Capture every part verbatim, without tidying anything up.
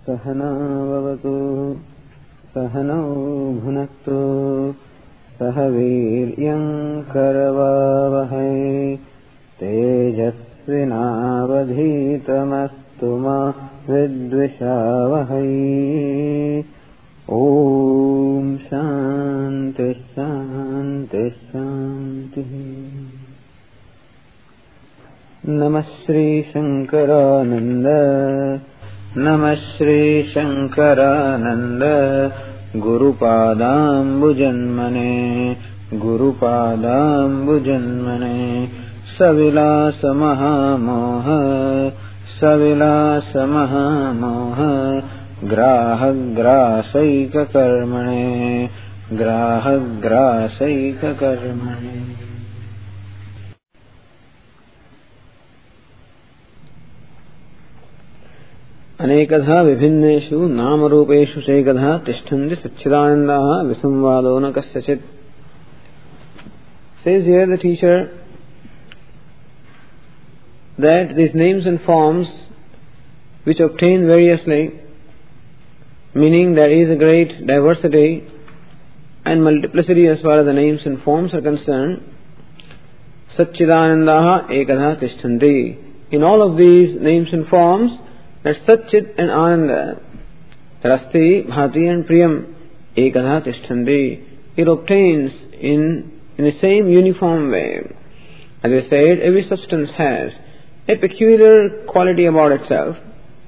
सहना भवतु सहनौ भुनक्तु सह वीर्यं करवावहै तेजस्विनावधीतमस्तु मा विद्विषावहै। ओम शांति शांति शांति। नमः श्री शंकरानंद नमः श्री शंकरानंद गुरुपादाम्बुजन्मने गुरुपादाम्बुजन्मने सविलास महामोह सविलास महामोह ग्राहग्रासैककर्मणे ग्राहग्रासैककर्मणे। अनेकधा विभिन्नेषु नामरूपेषु चैकधा तिष्ठन्ति सच्चिदानन्दाः विसंवादो न कस्यचित्। Says here the teacher that these names and forms which obtain variously, meaning there is a great diversity and multiplicity as far as the names and forms are concerned, Satchidanandaha ekadha tishtanti. In all of these names and forms, that Satchit and Ananda, Rasti, Bhati and Priyam, ekadha tishtanti, it obtains in, in the same uniform way. As we said, every substance has a peculiar quality about itself,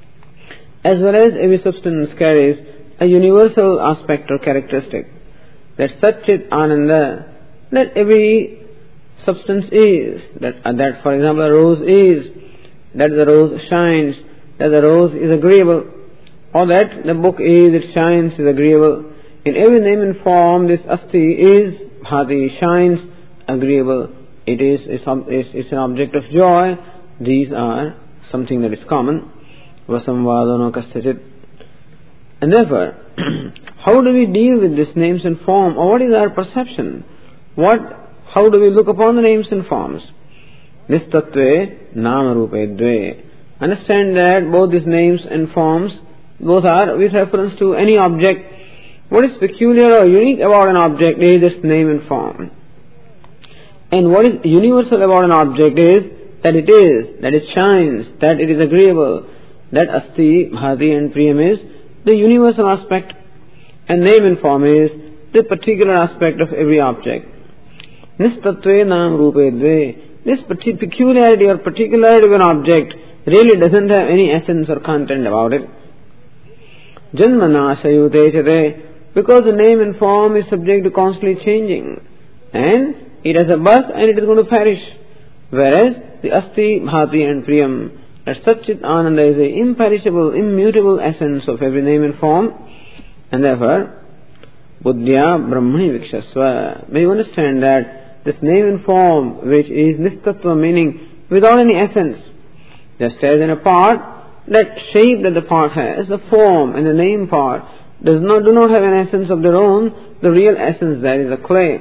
as well as every substance carries a universal aspect or characteristic. That Satchit Ananda, that every substance is, that, uh, that for example a rose is, that the rose shines, that the rose is agreeable, or that the book is, it shines, is agreeable. In every name and form, this Asti is Bhati, shines, agreeable. It is it's, it's an object of joy. These are something that is common. Vasamvadano kasyachit. And therefore, how do we deal with these names and form, or what is our perception? What, how do we look upon the names and forms? Nistatve nama rupe dve. Understand that both these names and forms, both are with reference to any object. What is peculiar or unique about an object is its name and form. And what is universal about an object is that it is, that it shines, that it is agreeable. That Asti, Bhati and Priyam is the universal aspect, and name and form is the particular aspect of every object. Nistatve nam rupe dve. This peculiarity or particularity of an object really doesn't have any essence or content about it. Janmana sayute chate. Because the name and form is subject to constantly changing, and it has a birth and it is going to perish. Whereas the Asti, Bhati and Priyam, that Satchit Ananda is the imperishable, immutable essence of every name and form, and therefore, Buddhya Brahmani Vikshasva. May you understand that this name and form, which is Nistatva, meaning without any essence, just as in a part, that shape that the part has, the form and the name part, does not do not have an essence of their own. The real essence there is the clay.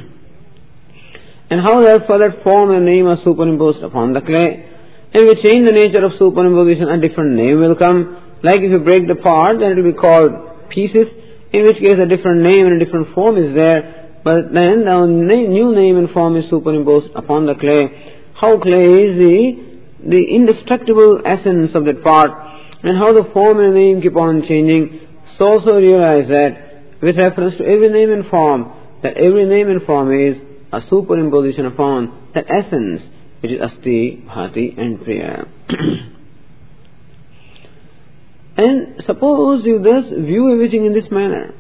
And how therefore that form and name are superimposed upon the clay. And we change the nature of superimposition, a different name will come. Like if you break the part, then it will be called pieces, in which case a different name and a different form is there. But then the new name and form is superimposed upon the clay. How clay is the, the indestructible essence of that part, and how the form and name keep on changing. So also realize that with reference to every name and form, that every name and form is a superimposition upon that essence, which is Asti, Bhati and Priya. And suppose you thus view everything in this manner.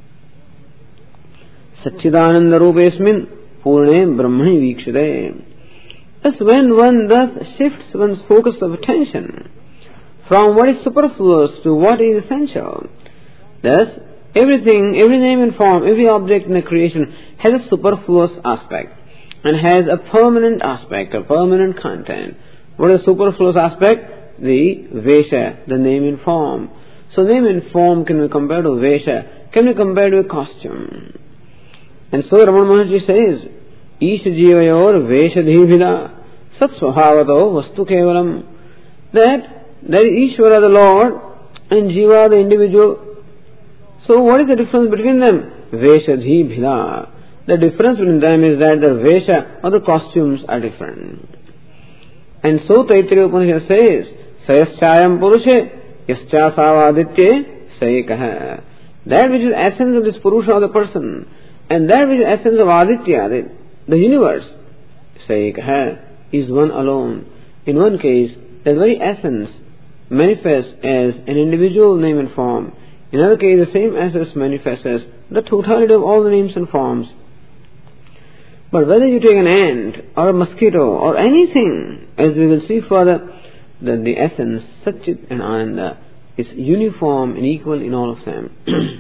Satchidananda rupesmin purne brahmani vikshate. Thus when one thus shifts one's focus of attention from what is superfluous to what is essential, thus everything, every name and form, every object in the creation has a superfluous aspect and has a permanent aspect, a permanent content. What is a superfluous aspect? The Vesha, the name and form. So name and form can be compared to Vesha, can be compared to a costume. And so Ramana Maharshi says, Isha Jivayor Veshadhibhida Sat Swabhavato Vastu Kevalam, that there is Ishvara the Lord, and Jiva, the individual. So what is the difference between them? Veshadhi bhila. The difference between them is that the vesha or the costumes are different. And so Taittiriya Upanishad says, Sayaschayam purushe yascha savaditye sayekaha. That which is essence of this Purusha or the person, and that which is essence of Aditya, the, the universe, sayekaha, is one alone. In one case, that very essence manifests as an individual name and form. In another case, the same essence manifests as the totality of all the names and forms. But whether you take an ant or a mosquito or anything, as we will see further, then the essence, Satchit and Ananda, is uniform and equal in all of them.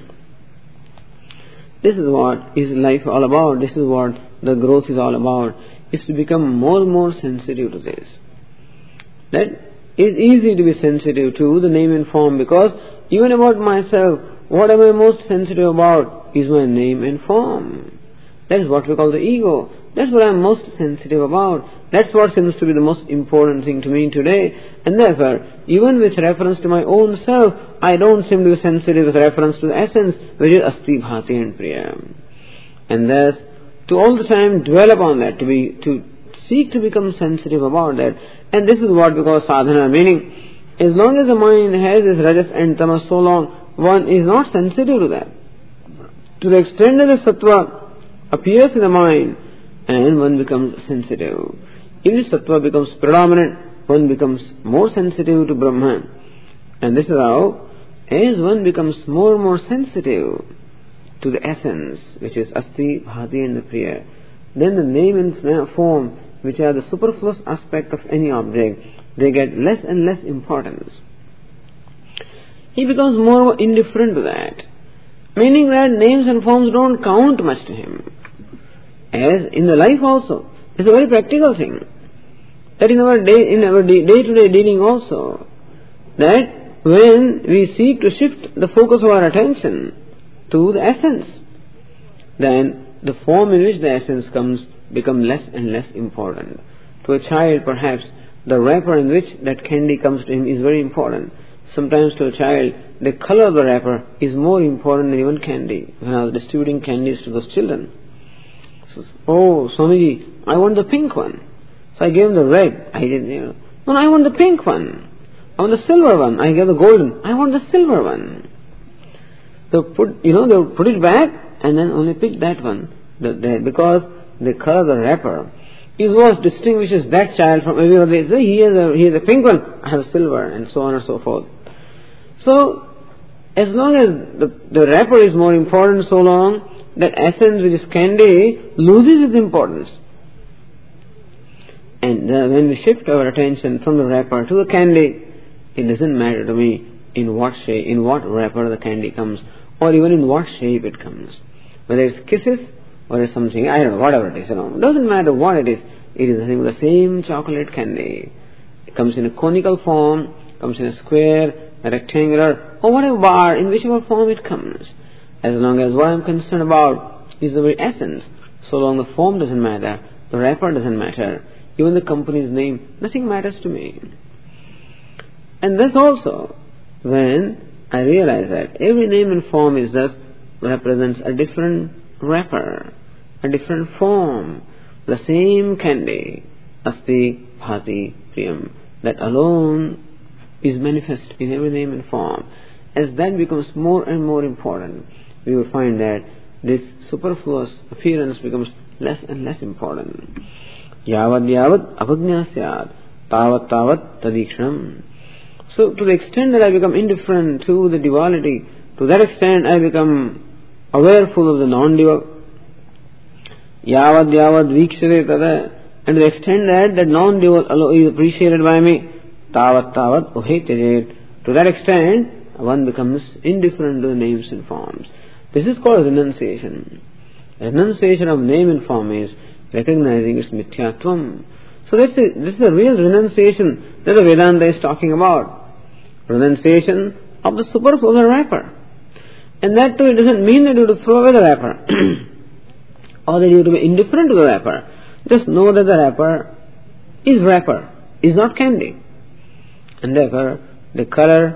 This is what is life all about. This is what the growth is all about, is to become more and more sensitive to this. That is easy to be sensitive to the name and form, because even about myself, what am I most sensitive about is my name and form. That is what we call the ego. That's what I am most sensitive about. That's what seems to be the most important thing to me today. And therefore, even with reference to my own self, I don't seem to be sensitive with reference to the essence, which is Asti, Bhati and Priya. And thus, to all the time dwell upon that, to be, to seek to become sensitive about that. And this is what we call sadhana, meaning, as long as the mind has this rajas and tamas so long, one is not sensitive to that. To the extent that the sattva appears in the mind, and one becomes sensitive. If the sattva becomes predominant, one becomes more sensitive to Brahman. And this is how, as one becomes more and more sensitive to the essence, which is Asti, Bhati and the Priya, then the name and form, which are the superfluous aspect of any object, they get less and less importance. He becomes more and more indifferent to that, meaning that names and forms don't count much to him. As in the life also, it's a very practical thing. That in our day, in our day-to-day dealing also, that when we seek to shift the focus of our attention to the essence, then the form in which the essence comes become less and less important. To a child, perhaps, the wrapper in which that candy comes to him is very important. Sometimes to a child, the color of the wrapper is more important than even candy. When I was distributing candies to those children, so, oh, Swamiji, I want the pink one. So I gave him the red. I didn't, you know. No, I want the pink one. I want the silver one. I gave the golden. I want the silver one. So put, you know, they put it back and then only pick that one. The, the, because the color of the wrapper is what distinguishes that child from every other. They say, he has a, he has a pink one, I have a silver, and so on and so forth. So, as long as the, the wrapper is more important, so long that essence, which is candy, loses its importance. And uh, when we shift our attention from the wrapper to the candy, it doesn't matter to me in what shape, in what wrapper the candy comes, or even in what shape it comes. Whether it's kisses or it's something, I don't know, whatever it is, you know. It doesn't matter what it is. It is the same chocolate candy. It comes in a conical form, comes in a square, a rectangular, or whatever bar, in whichever form it comes. As long as what I am concerned about is the very essence, so long the form doesn't matter, the wrapper doesn't matter, even the company's name, nothing matters to me. And thus also, when I realize that every name and form is thus represents a different wrapper, a different form, the same candy, Asti, Bhati, Priyam, that alone is manifest in every name and form. As that becomes more and more important, we will find that this superfluous appearance becomes less and less important. Yavad yavad avagnya syad, tavat tavat tadikshanam. So to the extent that I become indifferent to the duality, to that extent I become awareful of the non-dual. Yavad yavad vikshare tada, and to the extent that that non-dual is appreciated by me, tavat tavat uhetejet. To that extent, one becomes indifferent to the names and forms. This is called renunciation. Renunciation of name and form is recognizing its mithyatvam. So this is, this is a real renunciation that the Vedanta is talking about. Renunciation of the superfluous wrapper. And that too, it doesn't mean that you have to throw away the wrapper or that you have to be indifferent to the wrapper. Just know that the wrapper is wrapper, is not candy. And therefore, the color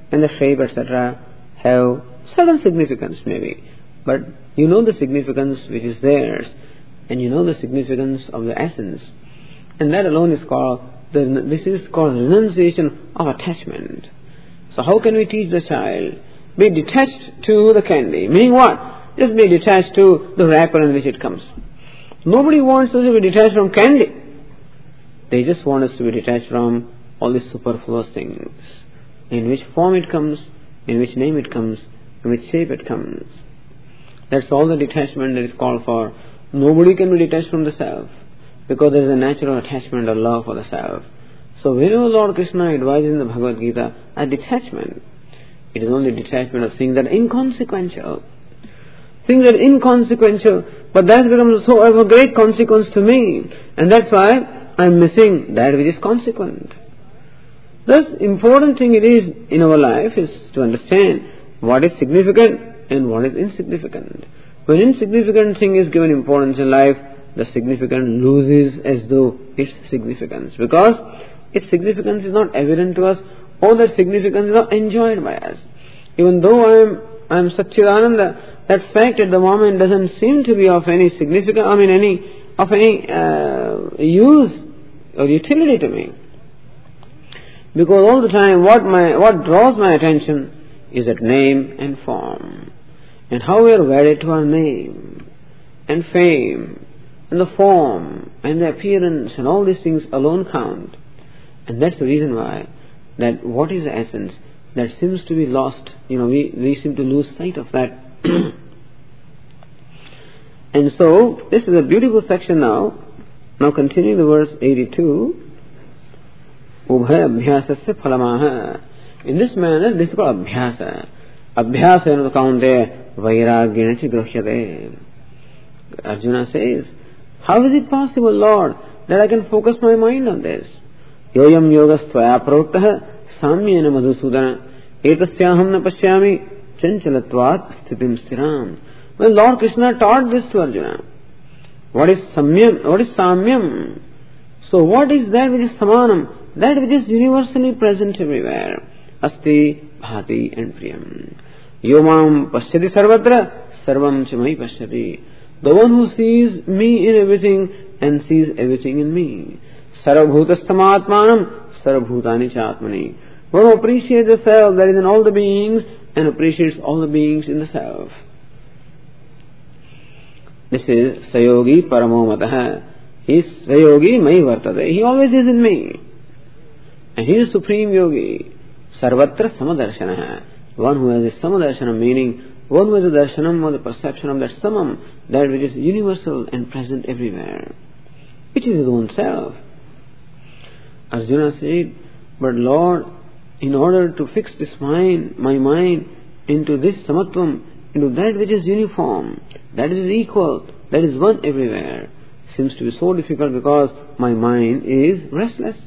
and the shape, et cetera, have certain significance maybe. But you know the significance which is theirs, and you know the significance of the essence. And that alone is called, the, this is called renunciation of attachment. So how can we teach the child? Be detached to the candy. Meaning what? Just be detached to the wrapper in which it comes. Nobody wants us to be detached from candy. They just want us to be detached from all these superfluous things. In which form it comes, in which name it comes, in which shape it comes. That's all the detachment that is called for. Nobody can be detached from the self, because there is a natural attachment or love for the self. So whenever Lord Krishna advises in the Bhagavad Gita a detachment, it is only detachment of things that are inconsequential. Things that are inconsequential, but that becomes so of a great consequence to me, and that's why I am missing that which is consequent. Thus, important thing it is in our life is to understand what is significant and what is insignificant. When insignificant thing is given importance in life, the significant loses as though its significance, because its significance is not evident to us, or that significance is not enjoyed by us. Even though I am I am Satchidananda, that fact at the moment doesn't seem to be of any significance, I mean any of any uh, use or utility to me. Because all the time what my what draws my attention is that name and form, and how we are wedded to our name and fame and the form and the appearance, and all these things alone count. And that's the reason why that what is the essence that seems to be lost. You know, we, we seem to lose sight of that. And so this is a beautiful section now. Now continuing the verse eighty-two. Ubhaya abhyasasya phalamaha. In this manner, this is called abhyasa. Abhyasa in the count there, vairagyena chi grahsyate. Arjuna says, how is it possible, Lord, that I can focus my mind on this? Yoyam yogas tvaya pravuttah samyena madhusudana etasyaham na pashyami chanchalatvat sthitim stiram. When Lord Krishna taught this to Arjuna, what is samyam? What is samyam? So what is that which is samanam? That which is universally present everywhere. Asti, bhati and priyam. Yomam pashyati sarvatra sarvam chamai pashyati. The one who sees me in everything and sees everything in me. Sarvabhutastamatmanam sarvabhutani chatmani. One who appreciates the self that is in all the beings and appreciates all the beings in the self. This is Sayogi Paramomataha. He is Sayogi Mai Vartate. He always is in me. And he is Supreme Yogi. Sarvatra Samadarshanaha. One who has a Samadarshana, meaning one who has a darshanam or the perception of that samam, that which is universal and present everywhere, which is his own self. Arjuna said, but Lord, in order to fix this mind, my mind into this samatvam, into that which is uniform, that is equal, that is one everywhere, seems to be so difficult because my mind is restless.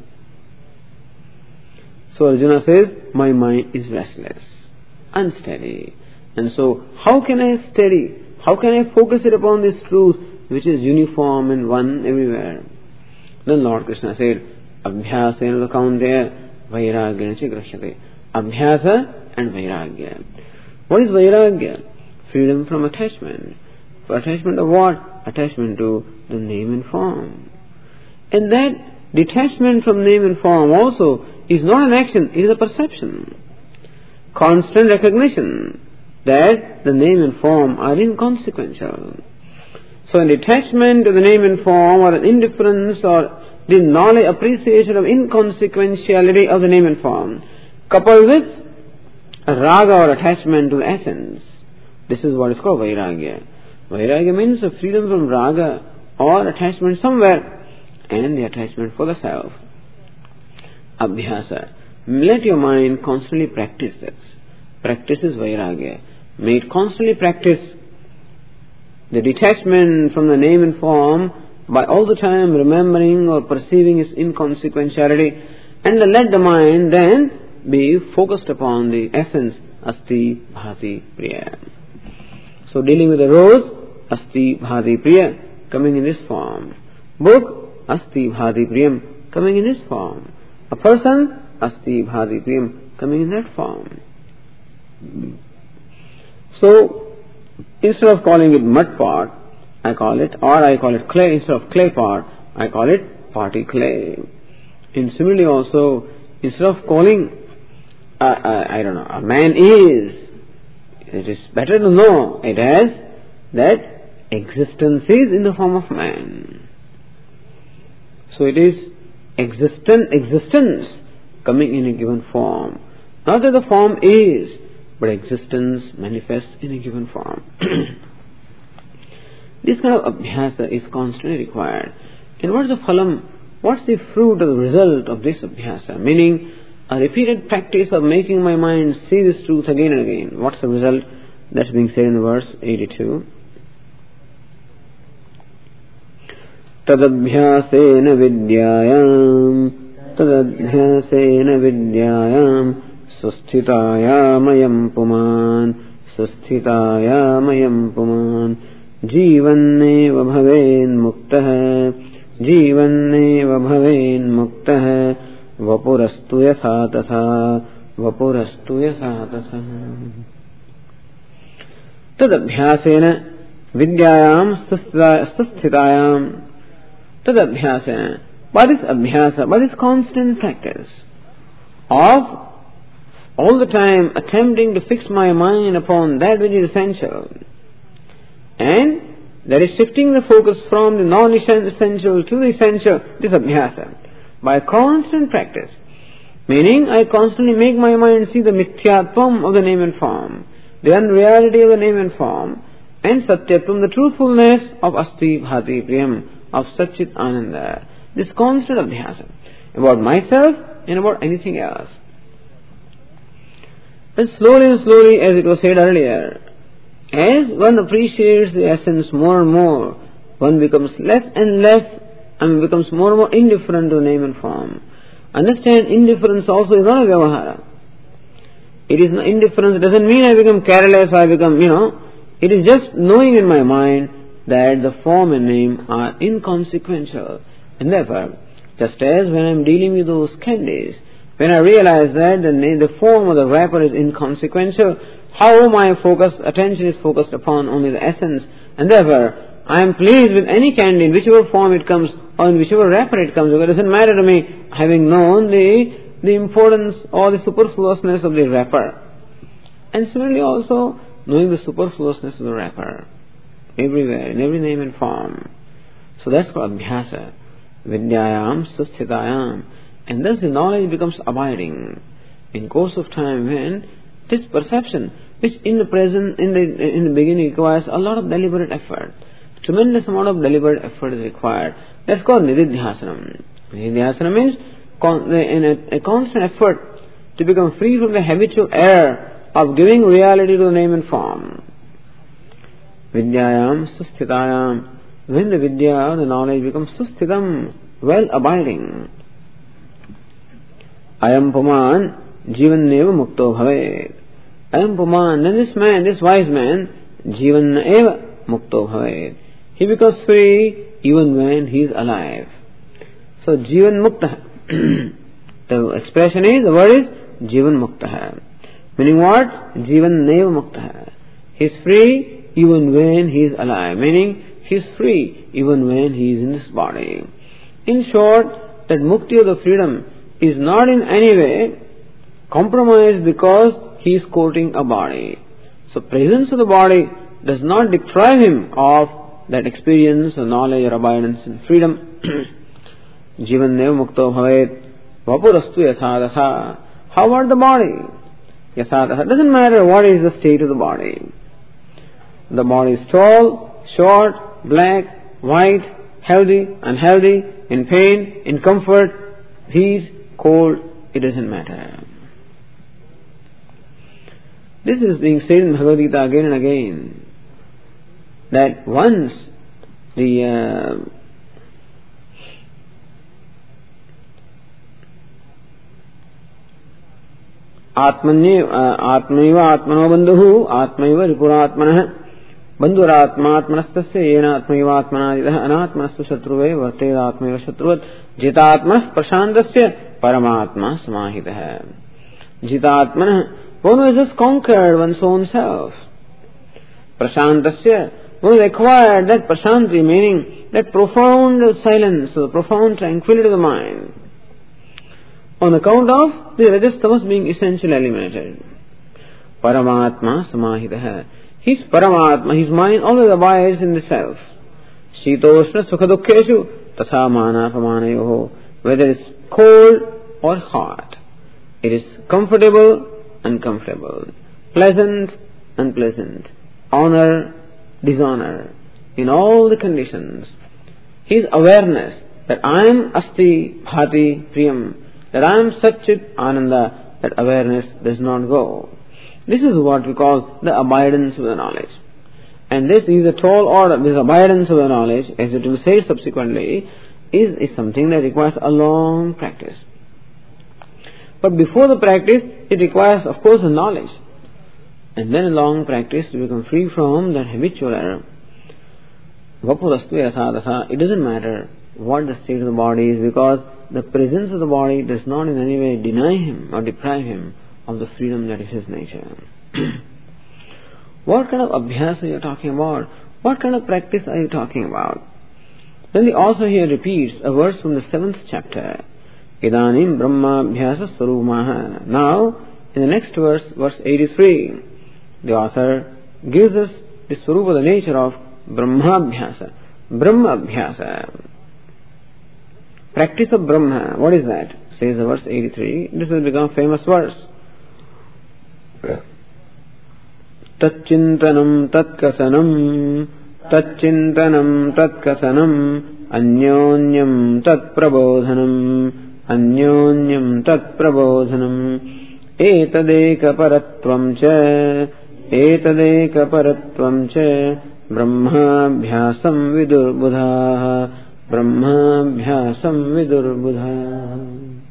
So Arjuna says, my mind is restless, unsteady. And so, how can I steady, how can I focus it upon this truth which is uniform and one everywhere? Then Lord Krishna said, Abhyasa in the count there, Vairagya chi grahsyate. Abhyasa and Vairagya. What is Vairagya? Freedom from attachment. For attachment of what? Attachment to the name and form. And that detachment from name and form also is not an action, it is a perception. Constant recognition that the name and form are inconsequential. So an attachment to the name and form, or an indifference or the knowledge, appreciation of inconsequentiality of the name and form, coupled with a raga or attachment to the essence, this is what is called vairagya. Vairagya means a freedom from raga or attachment somewhere, and the attachment for the self. Abhyasa. Let your mind constantly practice this. Practice is vairagya. May it constantly practice the detachment from the name and form by all the time remembering or perceiving its inconsequentiality, and let the mind then be focused upon the essence, asti, bhati, priya. So dealing with the rose, asti, bhati, priya, coming in this form. Book, asti, bhati, priyam, coming in this form. A person, asti, bhati, priyam, coming in that form. So, instead of calling it mud pot, I call it, or I call it clay, instead of clay pot, I call it potty clay. And similarly also, instead of calling, uh, uh, I don't know, a man is, it is better to know it as that existence is in the form of man. So it is existent, existence coming in a given form. Not that the form is, but existence manifests in a given form. This kind of abhyasa is constantly required. And what is the phalam? What's the fruit or the result of this abhyasa? Meaning, a repeated practice of making my mind see this truth again and again. What's the result? That's being said in verse eighty-two. Tadabhyasena vidyayam Tadabhyasena vidyayam Susthitayamayam puman Susthitayamayam puman Jivanneva bhaven muktah Jivanneva bhaven muktah Vapurastu yatha tatha Vapurastu yatha tatha. Tadabhyasena vidyayam susthitayam. Tadabhyasena. By this abhyasa, by this constant practice of all the time attempting to fix my mind upon that which is essential, and that is shifting the focus from the non-essential to the essential, this abhyasa. By constant practice, meaning I constantly make my mind see the mithyatvam of the name and form, the unreality of the name and form, and satyatvam, the truthfulness of asti bhati priyam, of Satchit Ananda. This constant abhyasa about myself and about anything else. And slowly and slowly, as it was said earlier, as one appreciates the essence more and more, one becomes less and less and becomes more and more indifferent to name and form. Understand, indifference also is not a vyavahara. It is not, indifference doesn't mean I become careless, I become, you know, it is just knowing in my mind that the form and name are inconsequential. And therefore, just as when I am dealing with those candies, when I realize that the, name, the form of the wrapper is inconsequential, how my focus, attention is focused upon only the essence, and therefore I am pleased with any candy in whichever form it comes or in whichever wrapper it comes. It doesn't matter to me, having known the the importance or the superfluousness of the wrapper. And similarly also knowing the superfluousness of the wrapper everywhere, in every name and form. So that's called abhyasa. Vidyayam susthitayam. And thus the knowledge becomes abiding in course of time, when this perception, which in the present, in the in the beginning requires a lot of deliberate effort, tremendous amount of deliberate effort is required. That's called nididhyasanam. Nididhyasanam means con- in a, a constant effort to become free from the habitual error of giving reality to the name and form. Vidyayam susthitayam. When the vidya, the knowledge, becomes susthitam, well abiding. Ayam puman jivanneva mukto bhavet. Ayam puman, then this man, this wise man, jivanneva mukto bhavet. He becomes free even when he is alive. So jivan mukta. The expression is, the word is jivan mukta. Meaning what? Jivan neva mukta. He is free even when he is alive. Meaning he is free even when he is in this body. In short, that mukti of the freedom is not in any way compromised because he is courting a body. So presence of the body does not deprive him of that experience or knowledge or abidance and freedom. Jivan neva mukto bhavet vapurastu yasadasa. How about the body? Yasadasa. Doesn't matter what is the state of the body. The body is tall, short, black, white, healthy, unhealthy, in pain, in comfort, heat, cold, it doesn't matter. This is being said in Bhagavad Gita again and again, that once the uh, Atmanya Atmaiva Atmano Bandhu Atmaiva Ripuratmanah Bandhuratma Atmanastasya Yena Atmaiva Atmanadidah Anatmanastu Shatruve Varteda Atmaiva Shatruvat Jitatma Prashantasya Paramatma Samahitah. Jitatmana, one who has just conquered one's own self. Prashantasya, one who has acquired that prashanti, meaning that profound silence, the profound tranquility of the mind, on account of the rajas tamas being essentially eliminated. Paramatma samahitaha, his Paramatma, his mind always abides in the self. Shitoshna sukhadukkeshu tatha mana pamanayoho, whether it's cold or hot. It is comfortable, uncomfortable, pleasant, unpleasant, honor, dishonor, in all the conditions. His awareness that I am Asti Bhati Priyam, that I am Satchit Ananda, that awareness does not go. This is what we call the abidance of the knowledge. And this is a tall order. This abidance of the knowledge, as it will say subsequently, is, is something that requires a long practice. But before the practice, it requires, of course, the knowledge. And then a long practice to become free from that habitual error. Vapurastu yasadasa, it doesn't matter what the state of the body is, because the presence of the body does not in any way deny him or deprive him of the freedom that is his nature. What kind of abhyasa are you talking about? What kind of practice are you talking about? Then the author here repeats a verse from the seventh chapter. Idanim Brahma Abhyasa Swarumaha. Now, in the next verse, verse eighty-three, the author gives us the swarupa, the nature of Brahma Abhyasa. Brahma Abhyasa. Practice of Brahma. What is that? Says the verse eighty-three. This has become a famous verse. Tatchintanam tatkasanam Tatchintanam tatkasanam Anyonyam tatprabodhanam Anyonyam tatprabodhanam Etadeka paratvam cha Etadeka paratvam cha Brahmabhyasam vidurbudha Brahmabhyasam vidurbudha.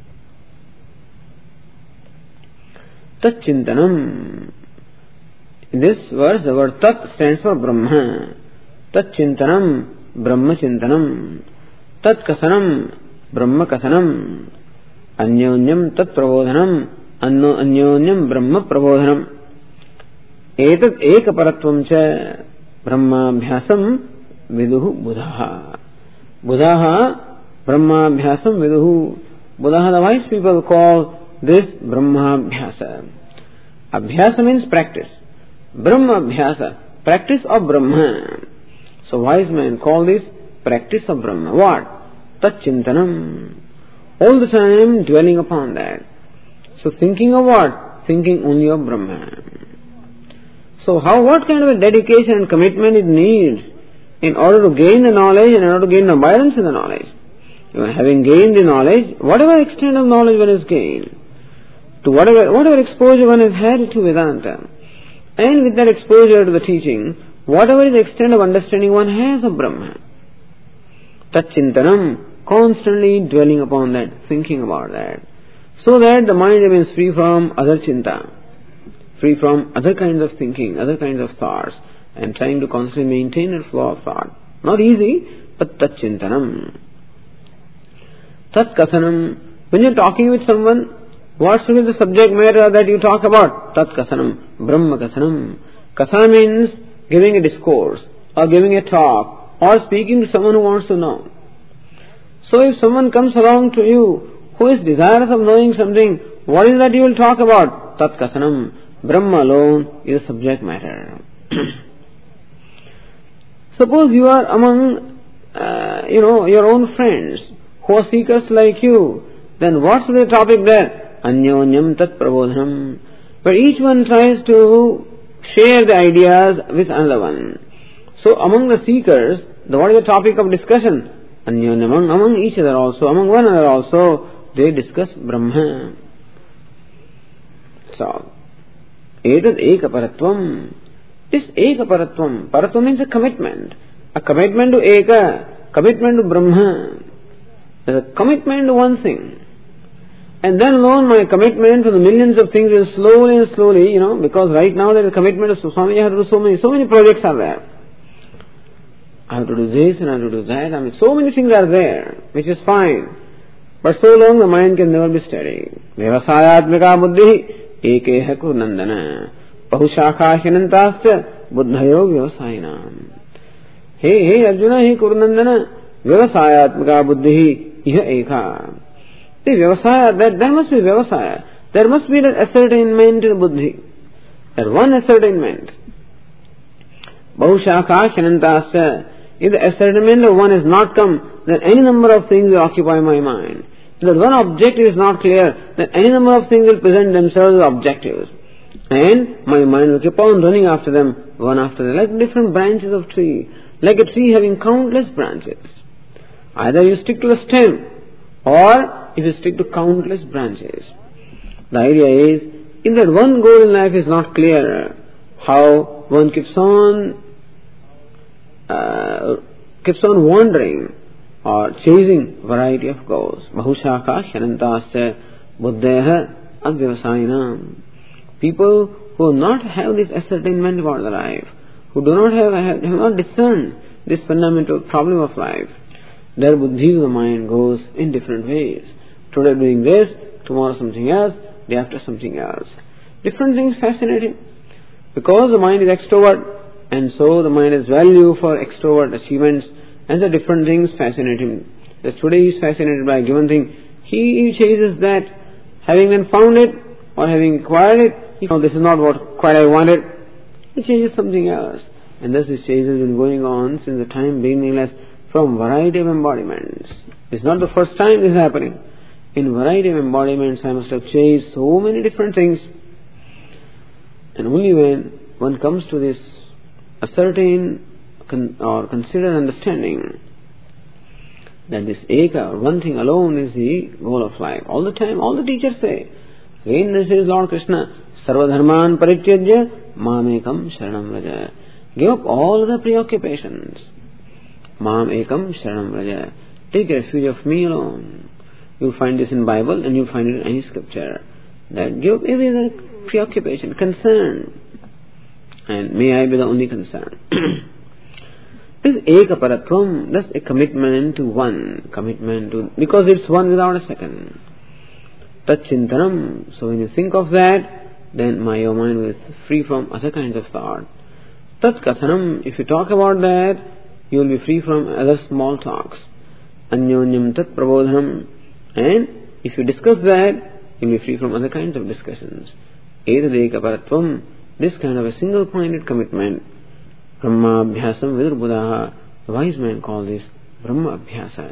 Tatchintanam. In this verse, the word Tat stands for Brahma. Tatchintanam, Brahma Chintanam. Tatkasanam, Brahma Kasanam. Anyonyam Tat Prabodhanam. Anyonyam Brahma Prabodhanam. Etat Ekaparatvam cha Brahmabhyasam viduhu buddhaha. Buddhaha Brahmabhyasam viduhu. Buddhaha, the wise people call this Brahmabhyasa. Abhyasa means practice. Brahma Abhyasa, practice of Brahma. So wise men call this practice of Brahma. What? Tatchintanam. All the time dwelling upon that. So thinking of what? Thinking only of Brahma. So how, what kind of a dedication and commitment it needs in order to gain the knowledge and in order to gain abidance in the knowledge. Even having gained the knowledge, whatever extent of knowledge one has gained, to whatever, whatever exposure one has had to Vedanta, and with that exposure to the teaching, whatever is the extent of understanding one has of Brahma, Tatchintanam, constantly dwelling upon that, thinking about that, so that the mind remains free from other chinta, free from other kinds of thinking, other kinds of thoughts, and trying to constantly maintain a flow of thought. Not easy, but Tatchintanam. Tatkasanam, when you're talking with someone, what should be the subject matter that you talk about? Tat kasanam, Brahma kasanam. Kasa means giving a discourse, or giving a talk, or speaking to someone who wants to know. So if someone comes along to you, who is desirous of knowing something, what is that you will talk about? Tat kasanam, Brahma alone is the subject matter. Suppose you are among, uh, you know, your own friends, who are seekers like you, then what's the topic there? Anyonyam tat prabodhanam, where each one tries to share the ideas with another one. So among the seekers, the, what is the topic of discussion? Anyonyam, among, among each other also, among one another also, they discuss Brahma. So, etad ekaparatvam. This ekaparatvam, paratvam means a commitment. A commitment to eka, commitment to Brahma. There's a commitment to one thing. And then alone my commitment to the millions of things will slowly and slowly, you know, because right now there is a commitment to Swami, I have to do so many, so many projects are there. I have to do this and I have to do that. I mean, so many things are there, which is fine. But so long the mind can never be steady. Vyavasayatmika buddhi ekeha kurunandana. Bahushakha hinantascha buddhayo vyavasayinam. Hey, hey Arjuna, hey Kurunandana, vyavasayatmika buddhi iha eka. The vyavasaya, that, there must be vyavasaya. There must be that ascertainment in the buddhi. That one ascertainment. Bahushakha hinantascha. If the ascertainment of one has not come, then any number of things will occupy my mind. If that one objective is not clear, then any number of things will present themselves as objectives. And my mind will keep on running after them, one after the other, like different branches of tree. Like a tree having countless branches. Either you stick to the stem, or if you stick to countless branches. The idea is, if that one goal in life is not clear, how one keeps on Uh, keeps on wandering or chasing variety of goals. Bahushaka shanantasya buddheha avyavasayinam. People who do not have this ascertainment about the life, who do not have, have, have not discerned this fundamental problem of life, their buddhi of the mind goes in different ways. Today doing this, tomorrow something else, day after something else. Different things fascinate him. Because the mind is extrovert, and so the mind has value for extrovert achievements, and the different things fascinate him. That today he is fascinated by a given thing, he chases that, having then found it, or having acquired it, he knows this is not what quite I wanted, he chases something else. And thus this chase has been going on since the time beginningless, from variety of embodiments. It's not the first time this is happening. In variety of embodiments I must have chased so many different things. And only when one comes to this ascertain con- or consider understanding that this eka, or one thing alone, is the goal of life. All the time, all the teachers say, again this is Lord Krishna, sarvadharman parityajya mamekam sharanam vraja. Give up all the preoccupations. Mam ekam sharanam vraja. Take refuge of me alone. You'll find this in Bible and you'll find it in any scripture. That give up every other preoccupation, concern. And may I be the only concern. This ekaparatvam, that's a commitment to one, commitment to, because it's one without a second. Tat chintanam, so when you think of that, then my your mind will be free from other kinds of thought. Tat kathanam, if you talk about that, you will be free from other small talks. Anyonyam tat prabodhanam, and if you discuss that, you will be free from other kinds of discussions. Etad ekaparatvam, this kind of a single-pointed commitment, Brahma Abhyasam Vidur Buddha, the wise man call this Brahma Abhyasa.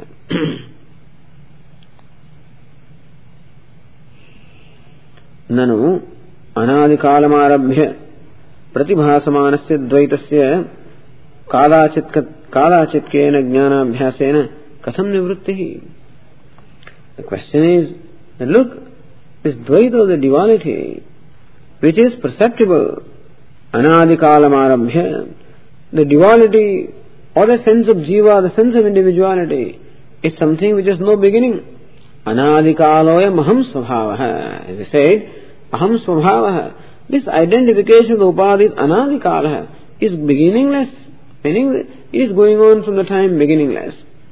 Nanu anadikalamarabhya pratibhasamanasya dvaitasya kadachit kadachitkena jnanabhyasena katham nivrittihi. The question is, that look, this dvaita, the duality, which is perceptible, anadikalamarabhya, the duality or the sense of jiva, the sense of individuality, is something which has no beginning. Anadikaloya maham svabhavaha. As I said, aham svabhavaha. This identification of the upadhi is anadikalaha, is beginningless, meaning it is going on from the time beginningless.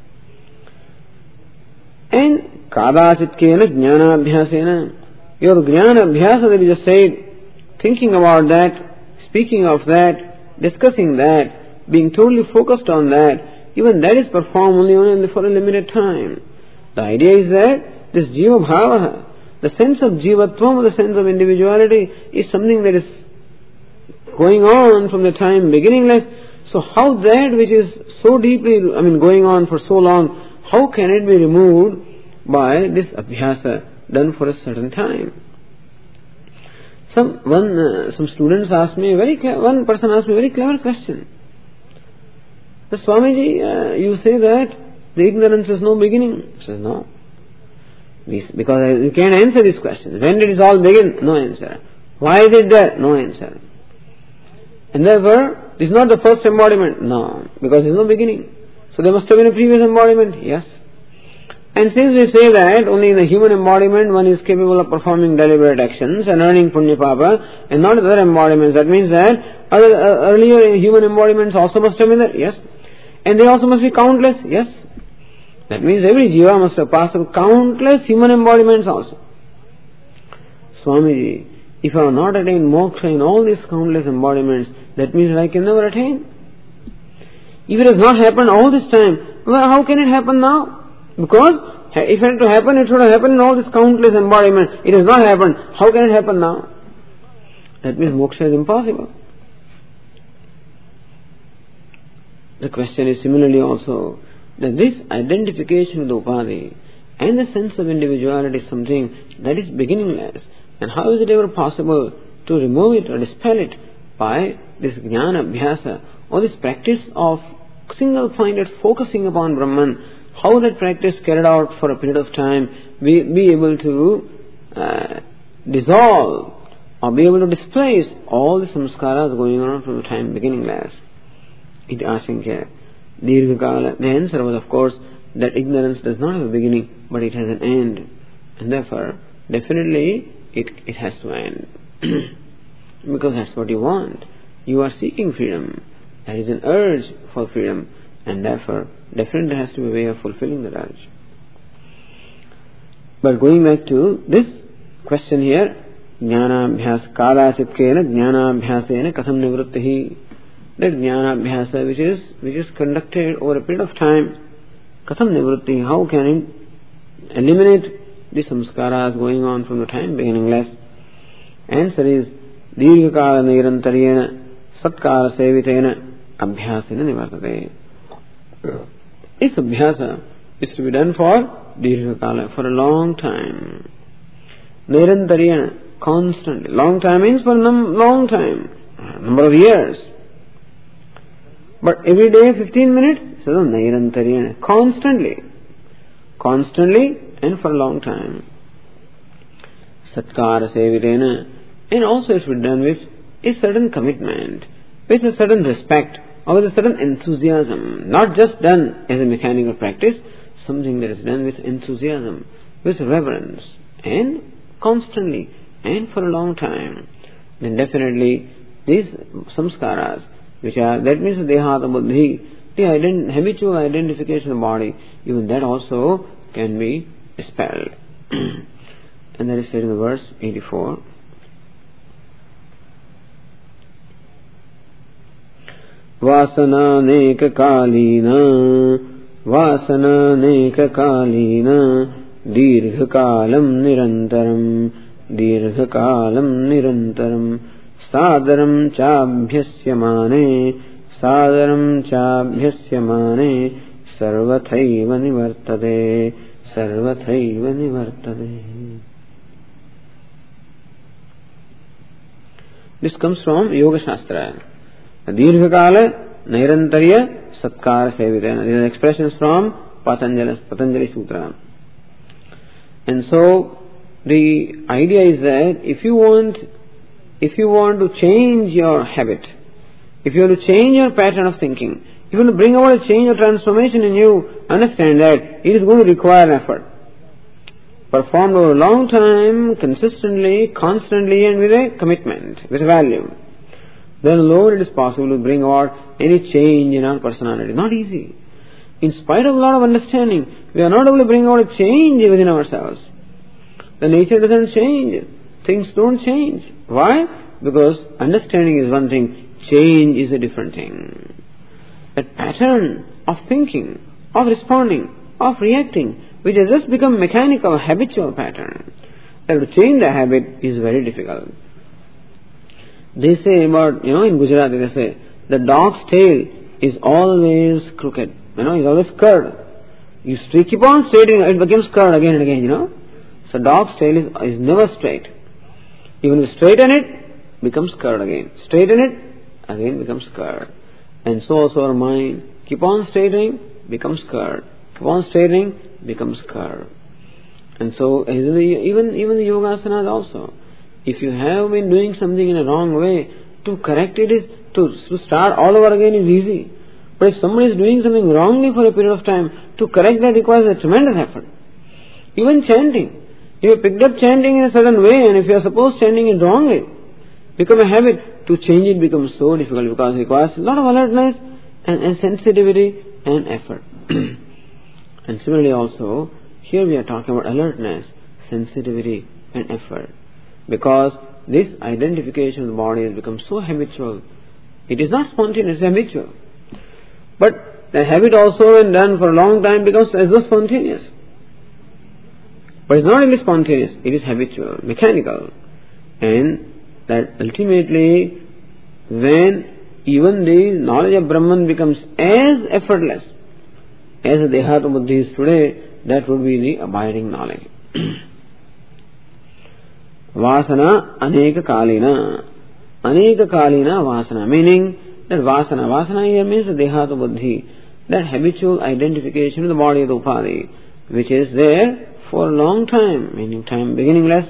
And kadachitkena jnanabhyasena, your jnana abhyasa that you just said, thinking about that, speaking of that, discussing that, being totally focused on that, even that is performed only, only for a limited time. The idea is that this jiva bhava, the sense of jivatvam, the sense of individuality, is something that is going on from the time beginningless. So how that which is so deeply, I mean going on for so long, how can it be removed by this abhyasa done for a certain time? Some one uh, some students asked me a very one person asked me a very clever question. The Swamiji, uh, you say that the ignorance has no beginning. I said no, because you can't answer these questions. When did it all begin? No answer. Why did that? No answer. And therefore, this is not the first embodiment. No, because there is no beginning. So there must have been a previous embodiment. Yes. And since we say that only in the human embodiment one is capable of performing deliberate actions and earning punya papa, and not other embodiments, that means that other uh, earlier human embodiments also must have been there. Yes. And they also must be countless. Yes. That means every jiva must have passed through countless human embodiments also. Swamiji, if I have not attained moksha in all these countless embodiments, that means that I can never attain. If it has not happened all this time, well, how can it happen now? Because if it had to happen, it should have happened in all these countless embodiments. It has not happened. How can it happen now? That means moksha is impossible. The question is similarly also that this identification with the upadhi and the sense of individuality is something that is beginningless. And how is it ever possible to remove it or dispel it by this jnana abhyasa or this practice of single-pointed focusing upon Brahman? How that practice carried out for a period of time be, be able to uh, dissolve or be able to displace all the samskaras going on from the time beginningless? It asking here. Dirghakala. The answer was, of course, that ignorance does not have a beginning, but it has an end. And therefore, definitely, it, it has to end. Because that's what you want. You are seeking freedom. There is an urge for freedom. And therefore, definitely there has to be a way of fulfilling that urge. But going back to this question here, jnanabhyas kalachitkena jnanabhyasena kasam nivrittihi. That jnanabhyasa which is which is conducted over a period of time, kasam nivrittihi, how can it eliminate the samskaras going on from the time beginningless? Answer is dirghakala nirantaryena satkara sevitena abhyasena nivartate. This abhyasa is to be done for dirghakala, for a long time. Nirantaryena, constantly. Long time means for a num- long time, number of years. But every day fifteen minutes, so nirantaryena, constantly. Constantly and for a long time. Satkara sevitena, and also it should be done with a certain commitment, with a certain respect, or with a certain enthusiasm, not just done as a mechanical practice, something that is done with enthusiasm, with reverence, and constantly, and for a long time. Then definitely these samskaras, which are, that means the dehata buddhi, the ident- habitual identification of the body, even that also can be dispelled. And that is said in the verse eighty-four. वासनानेक कालीन वासनानेक कालीन दीर्घकालं निरन्तरं दीर्घकालं निरन्तरं सादरं चाभ्यस्यमाने सादरं चाभ्यस्यमाने सर्वथैव निवर्तते सर्वथैव निवर्तते. This comes from Yoga Shastra. Dirghakala, Nairantarya, Satkara Sevitena. These are expressions from Patanjali, Patanjali Sutra. And so, the idea is that if you want, if you want to change your habit, if you want to change your pattern of thinking, if you want to bring about a change or transformation in you, understand that it is going to require an effort. Performed over a long time, consistently, constantly, and with a commitment, with a value. Then alone it is possible to bring about any change in our personality. Not easy. In spite of a lot of understanding, we are not able to bring about a change within ourselves. The nature doesn't change. Things don't change. Why? Because understanding is one thing, change is a different thing. That pattern of thinking, of responding, of reacting, which has just become mechanical, habitual pattern, that to change the habit is very difficult. They say about, you know, in Gujarati they say, the dog's tail is always crooked. You know, it's always curved. You straight, keep on straightening, it becomes curved again and again, you know. So dog's tail is, is never straight. Even if you straighten it, becomes curved again. Straighten it, again becomes curved. And so also our mind, keep on straightening, becomes curved. Keep on straightening, becomes curved. And so even even the yogasanas also. If you have been doing something in a wrong way, to correct it is, to, to start all over again is easy. But if somebody is doing something wrongly for a period of time, to correct that requires a tremendous effort. Even chanting. If you picked up chanting in a certain way, and if you are supposed chanting it wrongly, become a habit, to change it becomes so difficult because it requires a lot of alertness and, and sensitivity and effort. And similarly also, here we are talking about alertness, sensitivity and effort. Because this identification of the body has become so habitual. It is not spontaneous, it is habitual. But the habit also, when done for a long time, becomes as though spontaneous. But it's not really spontaneous, it is habitual, mechanical. And that ultimately, when even the knowledge of Brahman becomes as effortless as the Dehata Buddhi is today, that would be the abiding knowledge. Vasana aneka kalina. Aneka kalina vasana. Meaning that vasana. Vasana here means the Dehata Buddhi. That habitual identification with the body of the Upadhi, which is there for a long time, meaning time beginningless.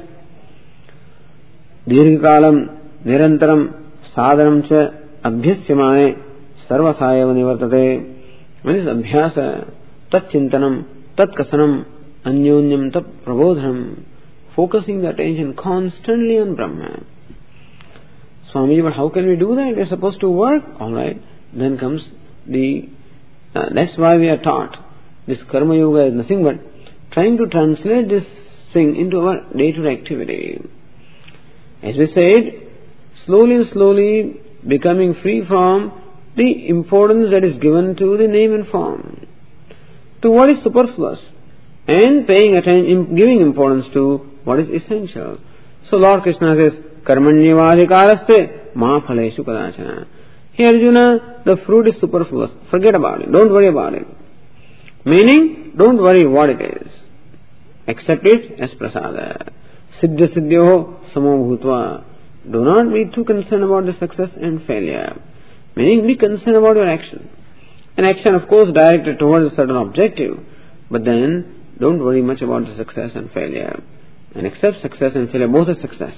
Dirghikalam nirantaram sadhanam cha abhyasyamane sarvasayava nivartate. When is abhyasa, tat chintanam, tat kasanam, anyonyam tat prabodhanam, focusing the attention constantly on Brahma. Swamiji, but how can we do that? We are supposed to work. Alright, then comes the, uh, that's why we are taught. This Karma Yoga is nothing but trying to translate this thing into our day-to-day activity. As we said, slowly and slowly becoming free from the importance that is given to the name and form, to what is superfluous, and paying attention, giving importance to what is essential. So Lord Krishna says, Karmanyavadhikaraste ma phaleshu kadachana. Here Arjuna, the fruit is superfluous. Forget about it. Don't worry about it. Meaning, don't worry what it is. Accept it as prasada. Siddha siddhyoho samo bhutva. Do not be too concerned about the success and failure. Meaning, be concerned about your action. An action, of course, directed towards a certain objective. But then, don't worry much about the success and failure. And accept success and failure, both as success.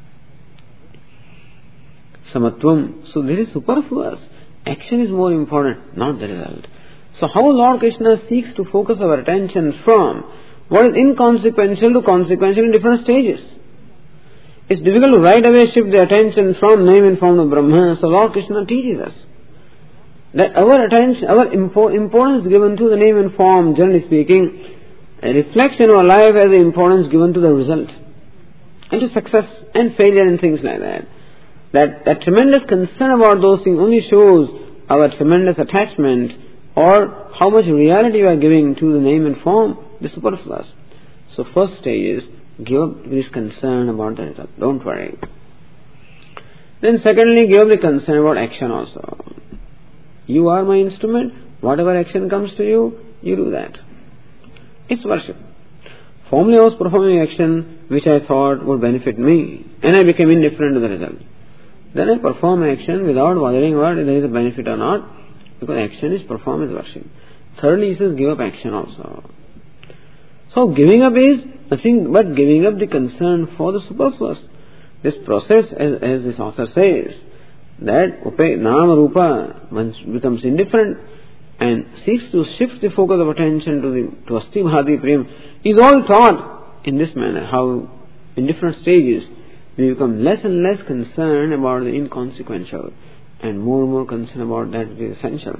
Samatvam. So this is superfluous. Action is more important, not the result. So how Lord Krishna seeks to focus our attention from what is inconsequential to consequential in different stages. It's difficult to right away shift the attention from name and form of Brahma. So Lord Krishna teaches us that our attention, our impo- importance given to the name and form, generally speaking, a reflection of our life has the importance given to the result and to success and failure and things like that. That, that tremendous concern about those things only shows our tremendous attachment or how much reality we are giving to the name and form, the superfluous. So first stage is give up this concern about the result. Don't worry. Then secondly, give up the concern about action also. You are my instrument. Whatever action comes to you, you do that. It's worship. Formerly I was performing action which I thought would benefit me, and I became indifferent to the result. Then I perform action without bothering whether there is a benefit or not, because action is performed as worship. Thirdly, he says give up action also. So giving up is nothing but giving up the concern for the superfluous. This process, as, as this author says, that upe, nama rupa becomes indifferent and seeks to shift the focus of attention to the to Asti Bhati Prem, is all taught in this manner, how in different stages we become less and less concerned about the inconsequential and more and more concerned about that which is essential.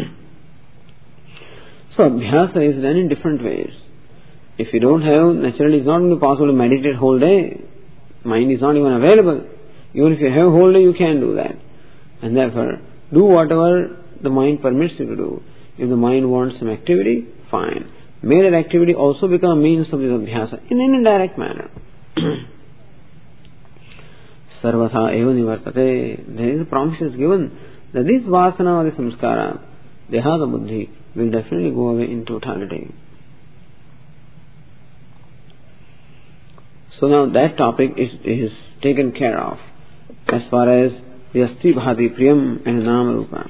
So abhyasa is done in different ways. If you don't have, naturally it's not going to be possible to meditate whole day. Mind is not even available. Even if you have whole day, you can't do that. And therefore, do whatever the mind permits you to do. If the mind wants some activity, fine. May that activity also become a means of this abhyasa in an indirect manner. Sarvatha eva nivartate. There is a promise is given that this vasana or the samskara, dehata buddhi, will definitely go away in totality. So now that topic is, is taken care of as far as the Asti Bhati Priyam and Nama Rupa.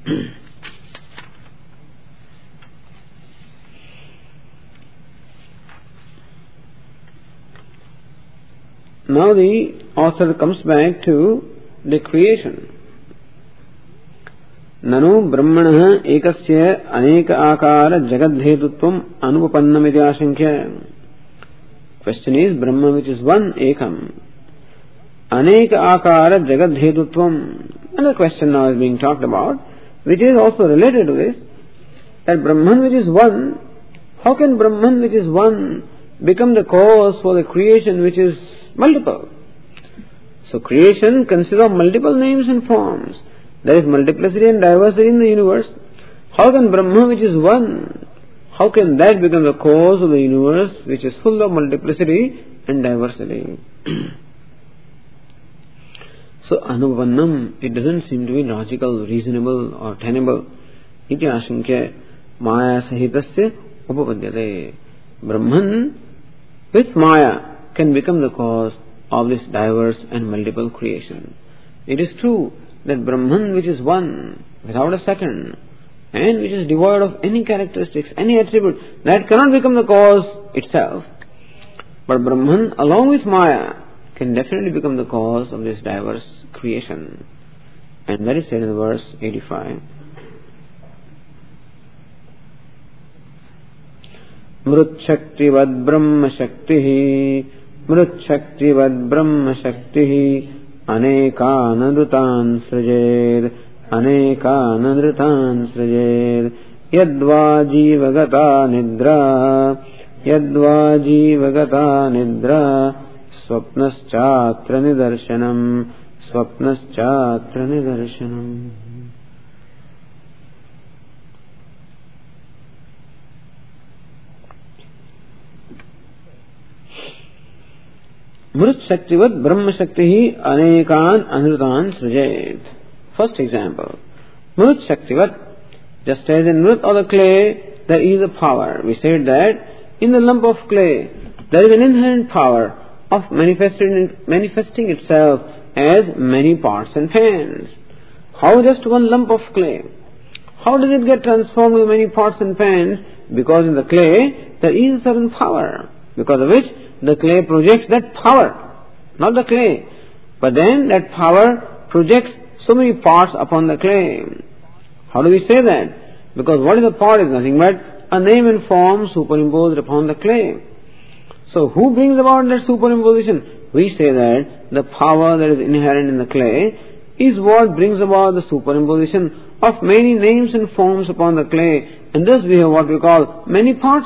Now the author comes back to the creation. Nanu brahmanah ekasya aneka akara jagadhetutvam anupannam iti ashankya. Question is, Brahma which is one, ekam, aneka akara jagadhetutvam. Another question now is being talked about, which is also related to this, that Brahman which is one, How can Brahman, which is one, become the cause for the creation which is multiple? So creation consists of multiple names and forms. There is multiplicity and diversity in the universe. How can Brahma, which is one, how can that become the cause of the universe which is full of multiplicity and diversity? So anupannam, it doesn't seem to be logical, reasonable or tenable. Iti ashankya maya sahitasya upapadyate. Brahman with Maya can become the cause of this diverse and multiple creation. It is true that Brahman, which is one, without a second, and which is devoid of any characteristics, any attribute, that cannot become the cause itself. But Brahman, along with Maya, can definitely become the cause of this diverse creation. And that is said in verse eighty-five. Mrut Shaktivad Brahma Shaktihi Mrut Shaktivad Brahma Shaktihi Anekanadrutan Srajed Anekanadrutan Srajed Yadva Jivagata Nidra Yadva Jivagata Nidra Swapnaschatra Nidarshanam Swapnaschatra Nidarshanam. Mrut Shaktivat Brahma Shaktihi Anekan Anrutan Srajet. First example. Mrut Shaktivat, just as in Mrut or the clay, there is a power. We said that in the lump of clay, there is an inherent power of manifesting, manifesting itself as many pots and pans. How just one lump of clay? How does it get transformed into many pots and pans? Because in the clay, there is a certain power, because of which the clay projects that power, not the clay. But then that power projects so many parts upon the clay. How do we say that? Because what is a pot is nothing but a name and form superimposed upon the clay. So who brings about that superimposition? We say that the power that is inherent in the clay is what brings about the superimposition of many names and forms upon the clay. And thus we have what we call many parts.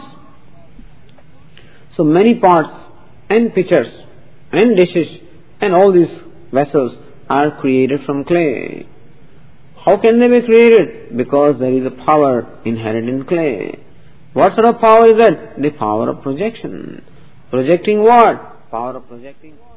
So many parts and pitchers and dishes and all these vessels are created from clay. How can they be created? Because there is a power inherent in clay. What sort of power is that? The power of projection. Projecting what? Power of projecting what?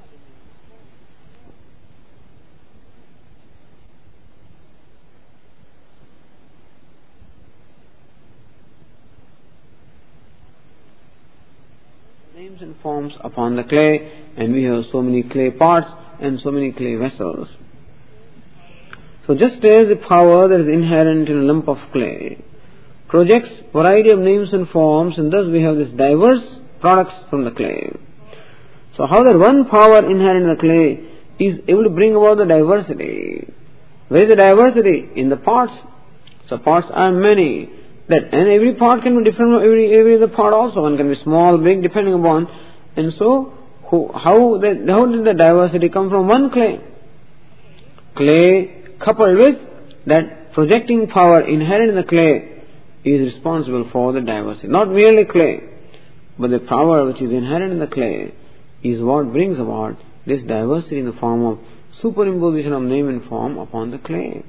Names and forms upon the clay, and we have so many clay parts and so many clay vessels. So just as the power that is inherent in a lump of clay projects variety of names and forms, and thus we have this diverse products from the clay. So how that one power inherent in the clay is able to bring about the diversity? Where is the diversity? In the parts. So parts are many. That and every part can be different from every every other part also. One can be small, big, depending upon. And so, who, how that how did the diversity come from one clay? Clay coupled with that projecting power inherent in the clay is responsible for the diversity. Not merely clay, but the power which is inherent in the clay is what brings about this diversity in the form of superimposition of name and form upon the clay.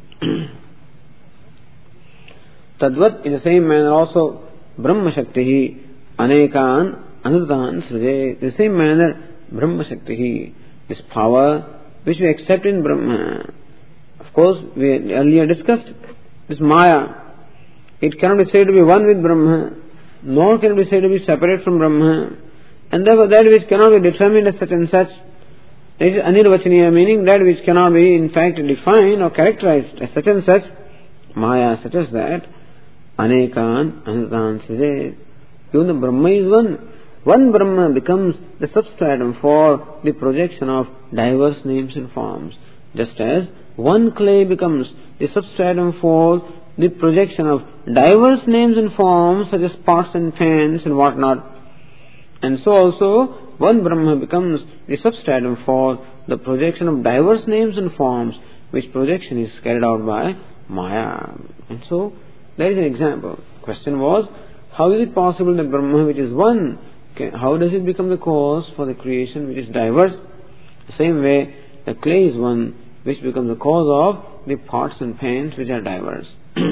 Tadvat, in the same manner also, Brahma Shaktihi Anekan Anudan Sraje. The same manner, Brahma Shaktihi, this power which we accept in Brahma. Of course, we earlier discussed this Maya. It cannot be said to be one with Brahma, nor can it be said to be separate from Brahma. And therefore that which cannot be determined as such and such, it is anirvachaniya, meaning that which cannot be in fact defined or characterized as such and such, Maya such as that, Anekan Anudan Sraje. Even the Brahma is one. One Brahma becomes the substratum for the projection of diverse names and forms. Just as one clay becomes the substratum for the projection of diverse names and forms such as pots and pans and whatnot. And so also one Brahma becomes the substratum for the projection of diverse names and forms, which projection is carried out by Maya. And so there is an example. Question was, How is it possible that Brahma, which is one, can, how does it become the cause for the creation which is diverse? The same way, the clay is one, which becomes the cause of the pots and pans which are diverse.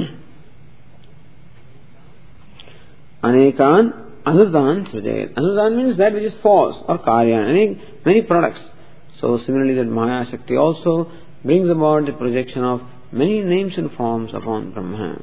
Anekan Anudan Srijayat. Anudan means that which is false or karyan, many, many products. So similarly that Maya Shakti also brings about the projection of many names and forms upon Brahma.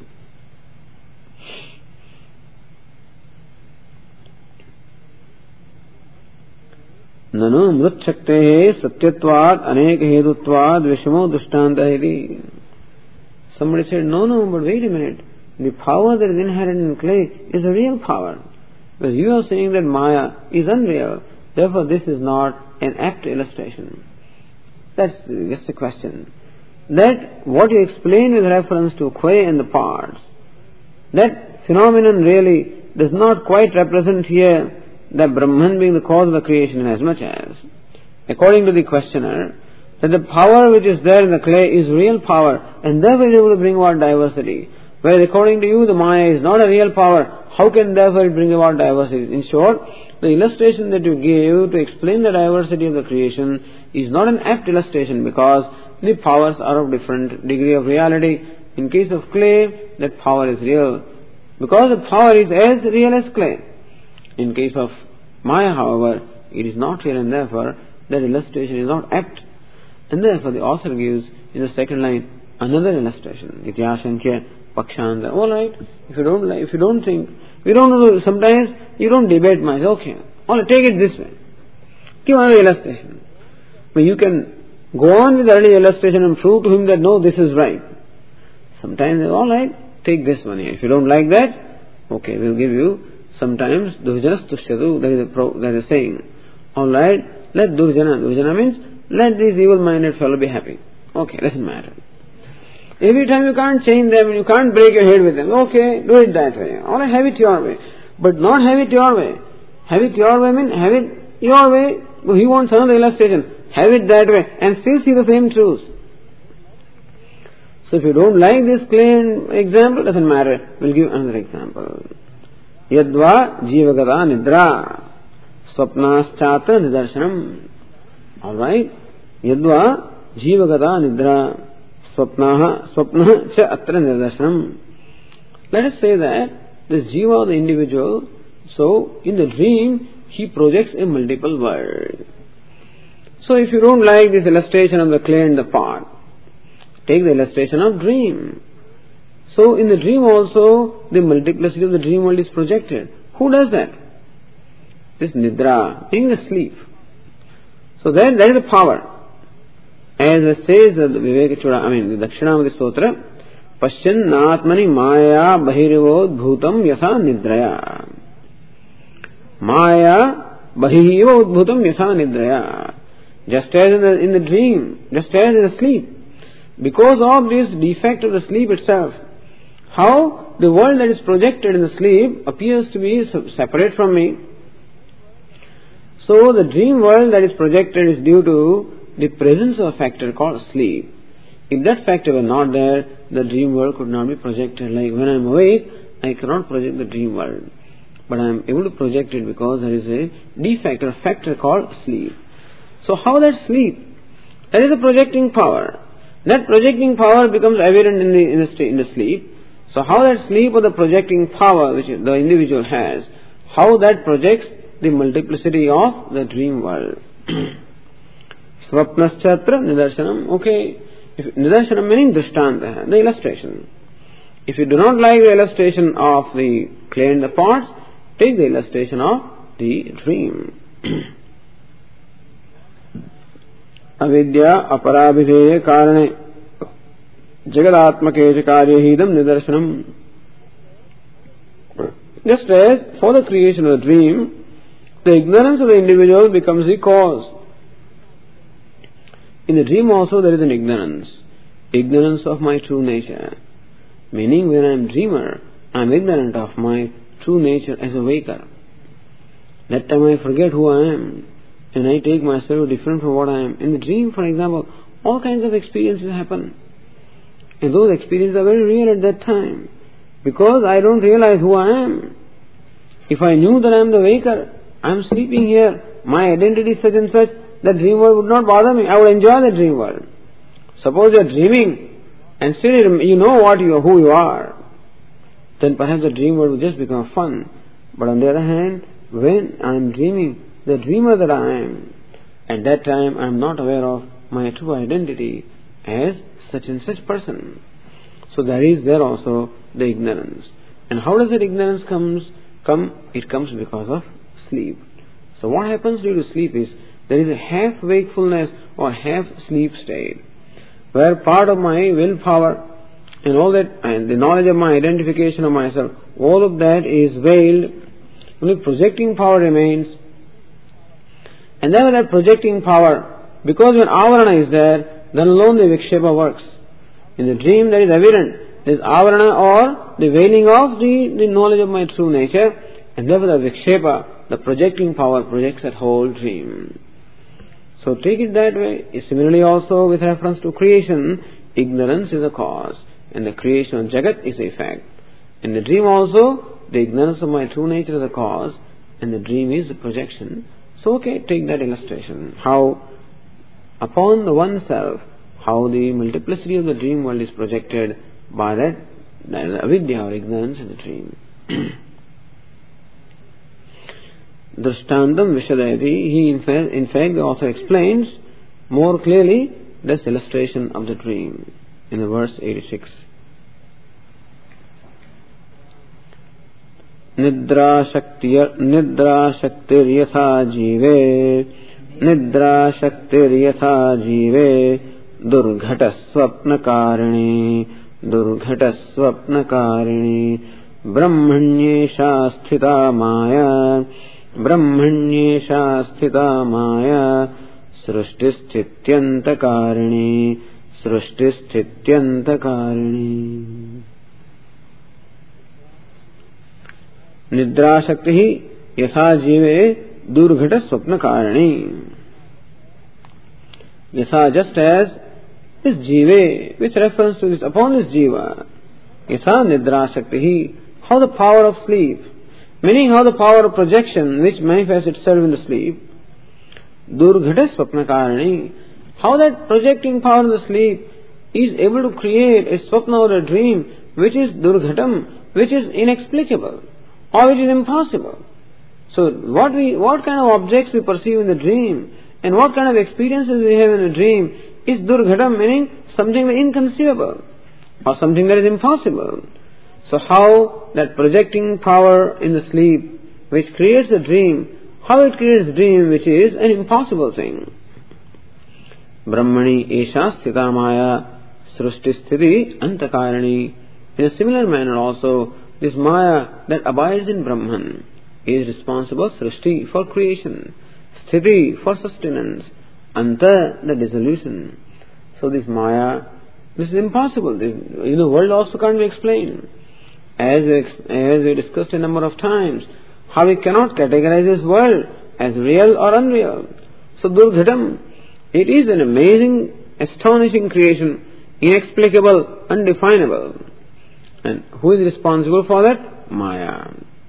Nanu mrut shaktehe satyatvad anek hedutvad vishmo dushtanta. Somebody said, no, no, but wait a minute. The power that is inherent in clay is a real power. Because you are saying that Maya is unreal. Therefore, this is not an apt illustration. That's just a question. That what you explain with reference to clay and the parts, that phenomenon really does not quite represent here the Brahman being the cause of the creation, as much as, according to the questioner, that the power which is there in the clay is real power, and therefore it is able to bring about diversity. Whereas according to you, the Maya is not a real power. How can therefore it bring about diversity? In short, the illustration that you gave to explain the diversity of the creation is not an apt illustration, because the powers are of different degree of reality. In case of clay, that power is real, because the power is as real as clay. In case of Maya, however, it is not real, and therefore that illustration is not apt. And therefore the author gives in the second line another illustration. Ityasankya Pakshanda. All right, if you don't like, if you don't think, we don't know, sometimes you don't debate much. Okay, all right, take it this way. Give another illustration. But you can go on with the earlier illustration and prove to him that no, this is right. Sometimes, all right, take this one here. If you don't like that, okay, we'll give you. Sometimes Durjanas Tushyadu, that is a pro, that is a saying. All right, let Durjana. Durjana means let this evil-minded fellow be happy. Okay, doesn't matter. Every time you can't change them, you can't break your head with them. Okay, do it that way. All right, have it your way, but not have it your way. Have it your way means have it your way. He wants another illustration. Have it that way, and still see the same truth. So if you don't like this clean example, doesn't matter. We'll give another example. Yadva jivagata nidra swapnaschatra nidarshanam. Alright? Yadva jivagata nidra swapnaha swapnaha cha atra nidarshanam. Let us say that this jiva, the individual, so in the dream he projects a multiple world. So if you don't like this illustration of the clay and the pot, take the illustration of dream. So in the dream also, the multiplicity of the dream world is projected. Who does that? This nidra, meaning the sleep. So that, that is the power. As it says the Vivekachura, I mean the Dakshinamati Stotra, Paschan Natmani Maya Bahirivod Bhutam Yasa Nidraya. Maya Bahirivod Bhutam Yasa Nidraya. Just as in the, in the dream, just as in the sleep. Because of this defect of the sleep itself, how the world that is projected in the sleep appears to be separate from me. So the dream world that is projected is due to the presence of a factor called sleep. If that factor were not there, the dream world could not be projected. Like when I am awake, I cannot project the dream world. But I am able to project it because there is a defect or factor called sleep. So how that sleep? That is a projecting power. That projecting power becomes evident in the, in the, in the sleep. So how that sleep or the projecting power which the individual has, how that projects the multiplicity of the dream world. Swapnaschatra nidarshanam. Okay, if, nidarshanam meaning drishtanta, the illustration. If you do not like the illustration of the clay and the pots, take the illustration of the dream. Avidya aparabhideya karane jagadatmake karyahidam nidarshanam. Just as for the creation of the dream, the ignorance of the individual becomes the cause. In the dream also there is an ignorance. Ignorance of my true nature. Meaning when I am dreamer, I am ignorant of my true nature as a waker. That time I forget who I am. And I take myself different from what I am. In the dream, for example, all kinds of experiences happen. And those experiences are very real at that time. Because I don't realize who I am. If I knew that I am the waker, I am sleeping here, my identity is such and such, the dream world would not bother me. I would enjoy the dream world. Suppose you are dreaming and still you know what you are, who you are, then perhaps the dream world will just become fun. But on the other hand, when I am dreaming, the dreamer that I am, at that time I am not aware of my true identity as such and such person. So there is there also the ignorance. And how does that ignorance comes come? It comes because of sleep. So what happens due to sleep is there is a half wakefulness or half sleep state, where part of my willpower and all that, and the knowledge of my identification of myself, all of that is veiled. Only projecting power remains. And then with that projecting power, because when avarana is there, then alone the vikshepa works. In the dream there is evident, there is avarana or the veiling of the, the knowledge of my true nature, and therefore the vikshepa, the projecting power, projects that whole dream. So take it that way. Similarly also with reference to creation, ignorance is a cause, and the creation of Jagat is the effect. In the dream also, the ignorance of my true nature is the cause, and the dream is the projection. So okay, take that illustration. How upon the oneself, how the multiplicity of the dream world is projected by that, that avidya or ignorance in the dream. Drishtantam Vishadayati, he in fact, in fact the author explains more clearly this illustration of the dream in the verse eighty-six. Nidra Shaktir Nidra Shaktir Yatha Jive Nidra Shaktir Yatha Jive Durghata Swapna Karini Durghata Swapna Karini Brahmanyesha Sthita Maya Brahmanyesha Sthita Maya Srushtisthithyanta Karini Srushtisthithyanta Karini. Nidra Shakti Yatha Jive Durghata Swapna Karini. Yatha, just as this Jive, with reference to this, upon this Jiva, Yatha Nidra Shakti, how the power of sleep, meaning how the power of projection which manifests itself in the sleep, Durghata Swapna Karini, how that projecting power in the sleep is able to create a swapna or a dream which is Durghatam, which is inexplicable, or which is impossible. So what we, what kind of objects we perceive in the dream, and what kind of experiences we have in the dream is Durghatam, meaning something inconceivable, or something that is impossible. So how that projecting power in the sleep which creates a dream, how it creates a dream which is an impossible thing. Brahmani Esha Sthita Maya Srushti Sthiti Antakarani. In a similar manner also, this Maya that abides in Brahman is responsible Srushti for creation, Sthiti for sustenance, Anta the dissolution. So this Maya, this is impossible. This, you know, world also can't be explained. As we, as we discussed a number of times, how we cannot categorize this world as real or unreal. So Durghatam, it is an amazing, astonishing creation, inexplicable, undefinable. And who is responsible for that? Maya.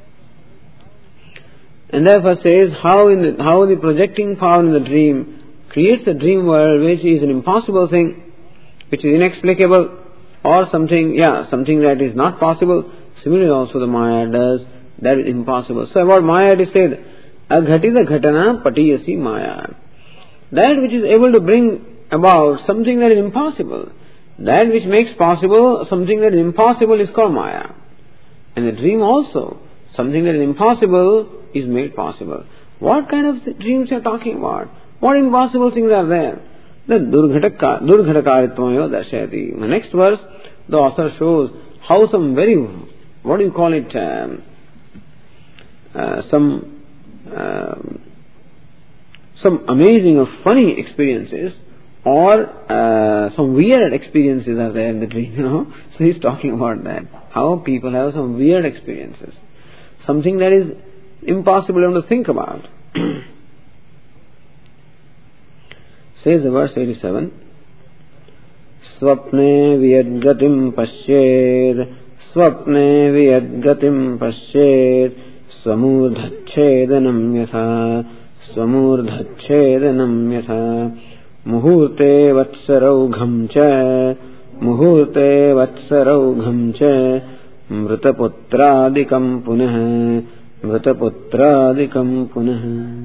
And therefore says how in the, how the projecting power in the dream creates a dream world which is an impossible thing, which is inexplicable, or something, yeah, something that is not possible. Similarly also the Maya does, that is impossible. So about Maya it is said, Aghatita Ghatana Patiyasi Maya. That which is able to bring about something that is impossible, that which makes possible something that is impossible is called Maya. And the dream also, something that is impossible is made possible. What kind of dreams you are talking about? What impossible things are there? The Durghatakarithvameva Darshayati. In the next verse, the author shows how some very, what do you call it, um, uh, some um, some amazing or funny experiences, or uh, some weird experiences are there in the dream, you know. So he's talking about that. How people have some weird experiences. Something that is impossible even to think about. Says the verse eighty-seven, Swapne vyadgatim pashyed, Swapne vyadgatim pashyed, स्वमूर्धच्छेदनं यथा स्वमूर्धच्छेदनं यथा मुहूर्ते वत्सरौघं च मुहूर्ते वत्सरौघं च मृतपुत्रादिकं पुनः मृतपुत्रादिकं पुनः.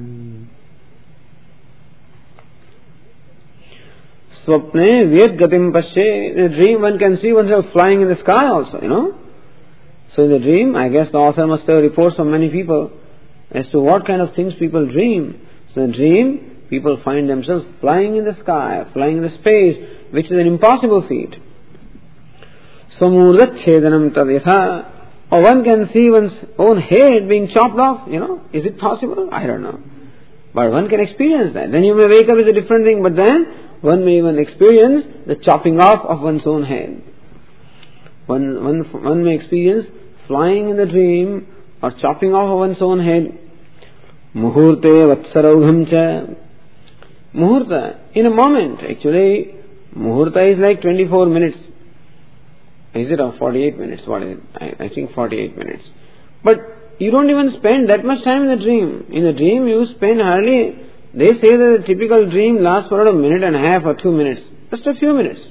Swapne vyet gatim pasche. In a dream one can see oneself flying in the sky also, you know. So in the dream, I guess the author must have reports from many people as to what kind of things people dream. So in the dream, people find themselves flying in the sky, flying in the space, which is an impossible feat. Swamurdat chedanam tad yatha. Or one can see one's own head being chopped off, you know. Is it possible? I don't know. But one can experience that. Then you may wake up with a different thing, but then one may even experience the chopping off of one's own head. One, one, one may experience flying in the dream or chopping off of one's own head. Muhurte vatsaraugham cha. Muhurta, in a moment, actually, muhurta is like twenty-four minutes. Is it or forty-eight minutes? What is it? I, I think forty-eight minutes. But you don't even spend that much time in the dream. In the dream you spend hardly, they say that a typical dream lasts for about a minute and a half or two minutes. Just a few minutes.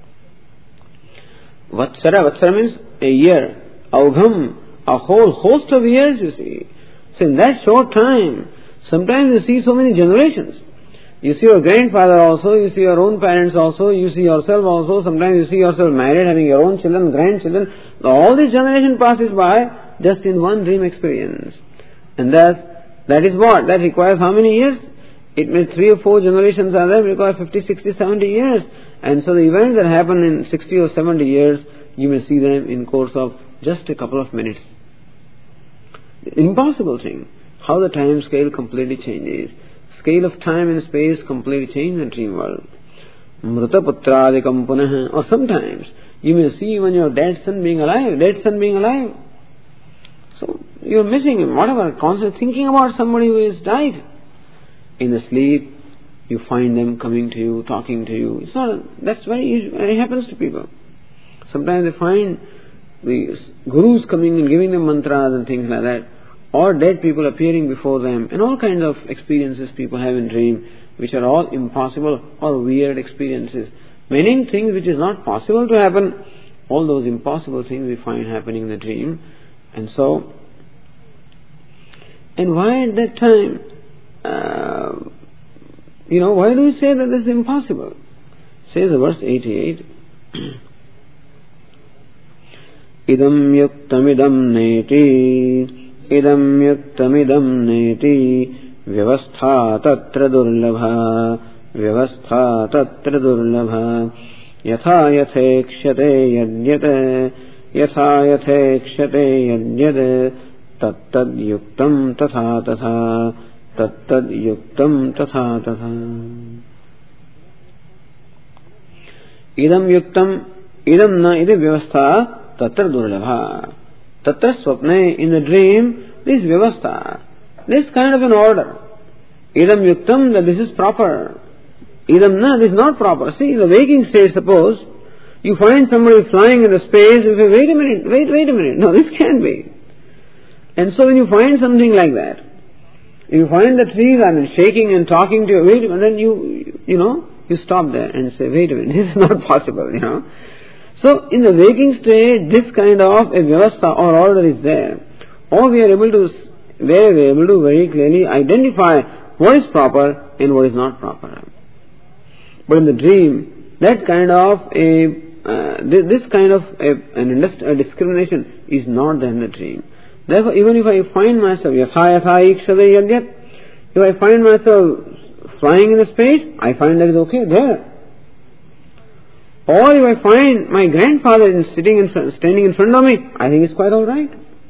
Vatsara, Vatsara means a year. Augham, a whole host of years you see. So in that short time, sometimes you see so many generations. You see your grandfather also, you see your own parents also, you see yourself also, sometimes you see yourself married, having your own children, grandchildren. All this generation passes by just in one dream experience. And thus, that is what? That requires how many years? It may three or four generations are there, require fifty, sixty, seventy years. And so the events that happen in sixty or seventy years, you may see them in course of just a couple of minutes. Impossible thing. How the time scale completely changes. Scale of time and space completely change in the dream world. Mrita putradikam punah. Or sometimes you may see even your dead son being alive, dead son being alive. So you are missing him, whatever, constantly thinking about somebody who has died. In the sleep, you find them coming to you, talking to you. It's not, that's very easy, it happens to people. Sometimes they find the gurus coming and giving them mantras and things like that. Or dead people appearing before them, and all kinds of experiences people have in dream, which are all impossible or weird experiences. Meaning things which is not possible to happen, all those impossible things we find happening in the dream. And so, and why at that time, uh, you know, why do we say that this is impossible? Says the verse eighty-eight, idam yuktamidam neti idam yuktamidam neti vyavastha tatra durlabha vyavastha tatra durlabha yatha yathekshate yadyate yatha yathekshate yadyate tattad yuktam tatha tatha tattad yuktam tatha tatha. Idam yuktam idam na ide vyavastha tatra durlabha. Tatra swapne, in the dream, this vyavastha, this kind of an order. Idam yuktam, that this is proper. Idam na, this is not proper. See, in the waking state, suppose, you find somebody flying in the space, you say, wait a minute, wait, wait a minute. No, this can't be. And so when you find something like that, you find the trees are shaking and talking to you, wait a minute, then you, you know, you stop there and say, wait a minute, this is not possible, you know. So, in the waking state, this kind of a vyavastha or order is there. Or we are able to, where we are able to very clearly identify what is proper and what is not proper. But in the dream, that kind of a, uh, this kind of a, an a discrimination is not there in the dream. Therefore, even if I find myself, yatha yatha ikshade yadyat, if I find myself flying in the space, I find that is okay there. Or if I find my grandfather sitting in front, standing in front of me, I think it's quite all right.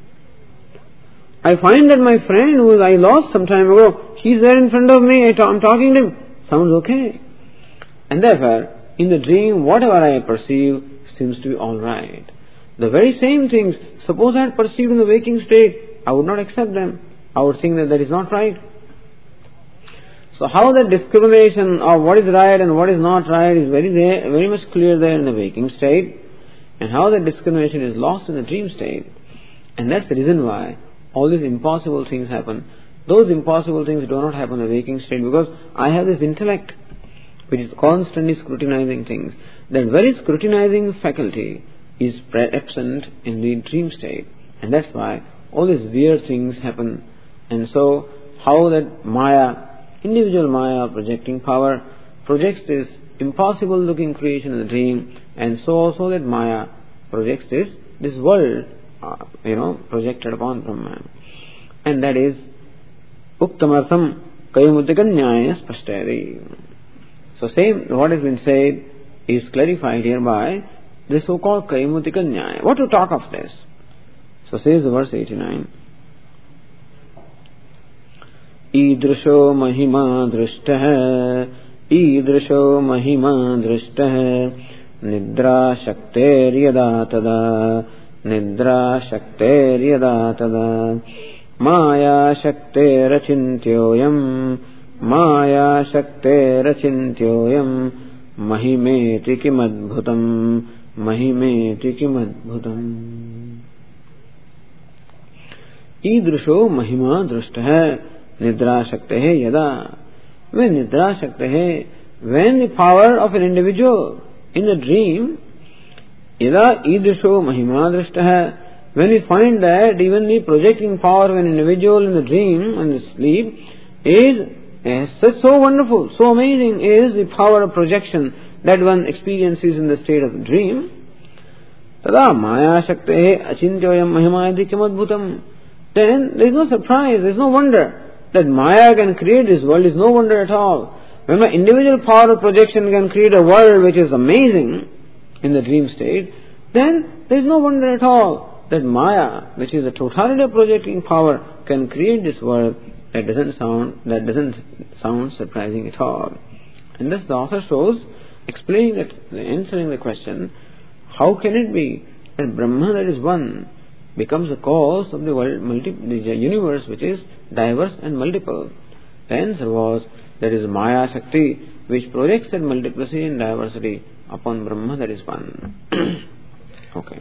I find that my friend who I lost some time ago, he's there in front of me, I ta- I'm talking to him, sounds okay. And therefore, in the dream, whatever I perceive seems to be all right. The very same things, suppose I had perceived in the waking state, I would not accept them. I would think that that is not right. So how the discrimination of what is right and what is not right is very there, very much clear there in the waking state, and how the discrimination is lost in the dream state. And that's the reason why all these impossible things happen. Those impossible things do not happen in the waking state because I have this intellect which is constantly scrutinizing things. That very scrutinizing faculty is absent in the dream state. And that's why all these weird things happen. And so, how that Maya, individual Maya projecting power, projects this impossible looking creation in the dream, and so also that Maya projects this, this world, uh, you know, projected upon Brahman. And that is Uktamartham Kayamudikanyaya Spashtari. So same, what has been said is clarified here by the so-called Kaimutika Nyaya. What to talk of this? So says the verse eighty-nine. Idrisho mahima drishtah Idrisho mahima drishtah Nidra shakter yada tada Nidra shakter yada tada Maya shakter achintyoyam Maya shakter achintyoyam Mahimeti kimadbhutam Mahimeti kimadbhutam. Idrisho mahima drishtah Nidra shaktehe yada. When Nidra shaktehe, when the power of an individual in a dream, yada idrisho mahima drishtah, when we find that even the projecting power of an individual in the dream and the sleep is, is such so wonderful, so amazing is the power of projection that one experiences in the state of the dream. Tada maya shaktehe achintyoyam mahima kimadbhutam. Then there is no surprise, there is no wonder that Maya can create this world, is no wonder at all. When my individual power of projection can create a world which is amazing in the dream state, then there is no wonder at all that Maya, which is the totality of projecting power, can create this world. That doesn't sound that doesn't sound surprising at all. And thus the author shows, explaining that, answering the question, how can it be that Brahma, that is one, becomes the cause of the world, multi, the universe which is diverse and multiple? The answer was, that is Maya Shakti, which projects that multiplicity and diversity upon Brahma, that is one. Okay.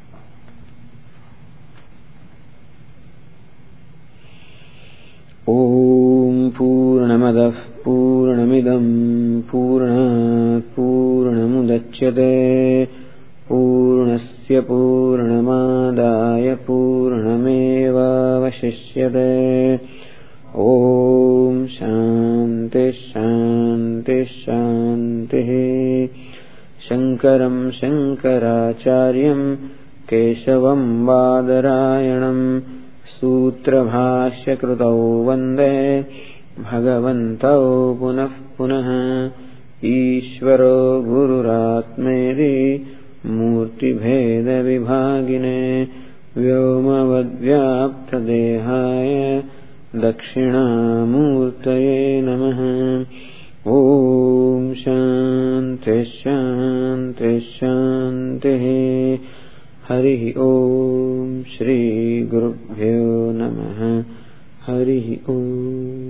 Om Purnamadah Purnamidam Purnat Purnamudachyate Purnasya Purnamadaya Purnameva Vashishyate. Om Shanti Shanti Shanti. Shankaram Shankaracharyam Keshavam Badarayanam Sutra Bhashya Krutau Vande Bhagavantau Punah Punah. Ishvaro Gururatmeri Murti Bheda Vibhagine Vyomavadvyapta Dehaya Dakshina Murtaye Namaha. Om Shanti Shanti Shanti. Hari Om Shri Gurubhyo Namaha. Hari Om.